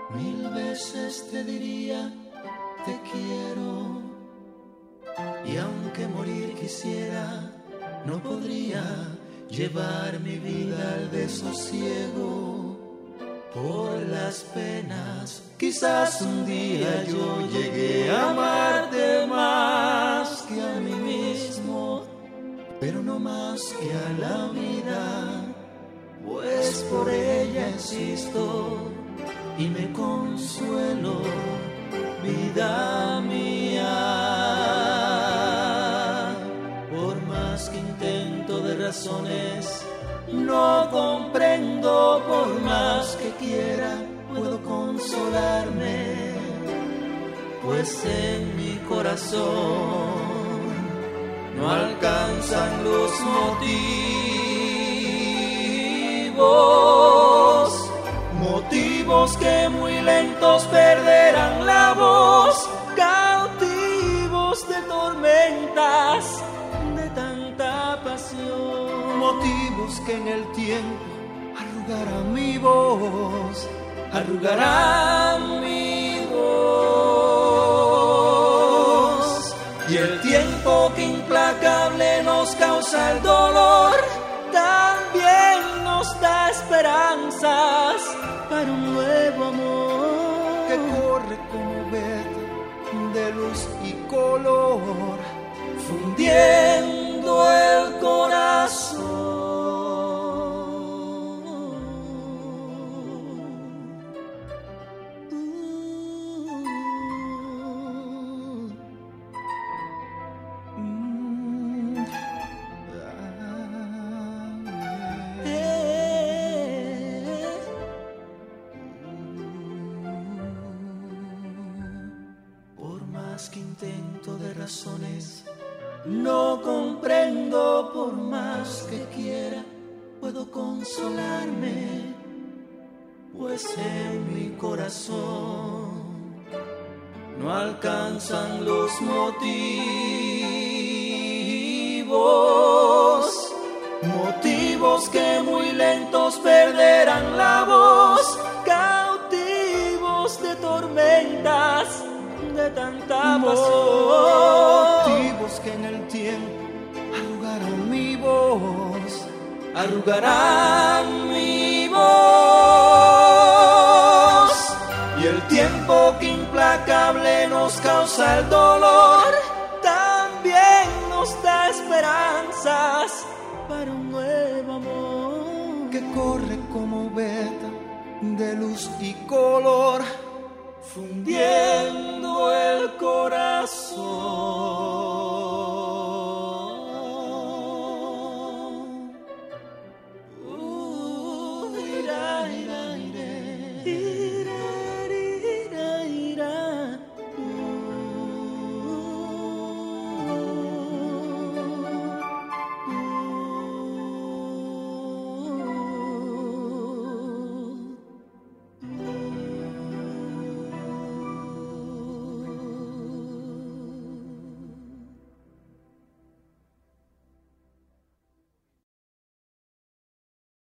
Mil veces te diría te quiero, y aunque morir quisiera, no podría llevar mi vida al desosiego por las penas. Quizás un día yo llegué a amarte más que a mí mismo, pero no más que a la vida, pues por ella existo y me consuelo, vida mía. Por más que intento de razones, no comprendo. Por más que quiera, puedo consolarme, pues en mi corazón no alcanzan los motivos que muy lentos perderán la voz, cautivos de tormentas de tanta pasión. Motivos que en el tiempo arrugarán mi voz, arrugarán mi voz. Y el tiempo que implacable nos causa el dolor, también nos da esperanzas para un nuevo amor que corre como veta de luz y color, fundiendo el corazón. Que intento de razones, no comprendo. Por más que quiera, puedo consolarme, pues en mi corazón no alcanzan los motivos que muy lentos perderán la voz, cautivos de tormentas de tanta pasión. Motivos que en el tiempo arrugarán mi voz, arrugarán mi voz. Y el tiempo que implacable nos causa el dolor, también nos da esperanzas para un nuevo amor que corre como veta de luz y color, fundiendo el corazón.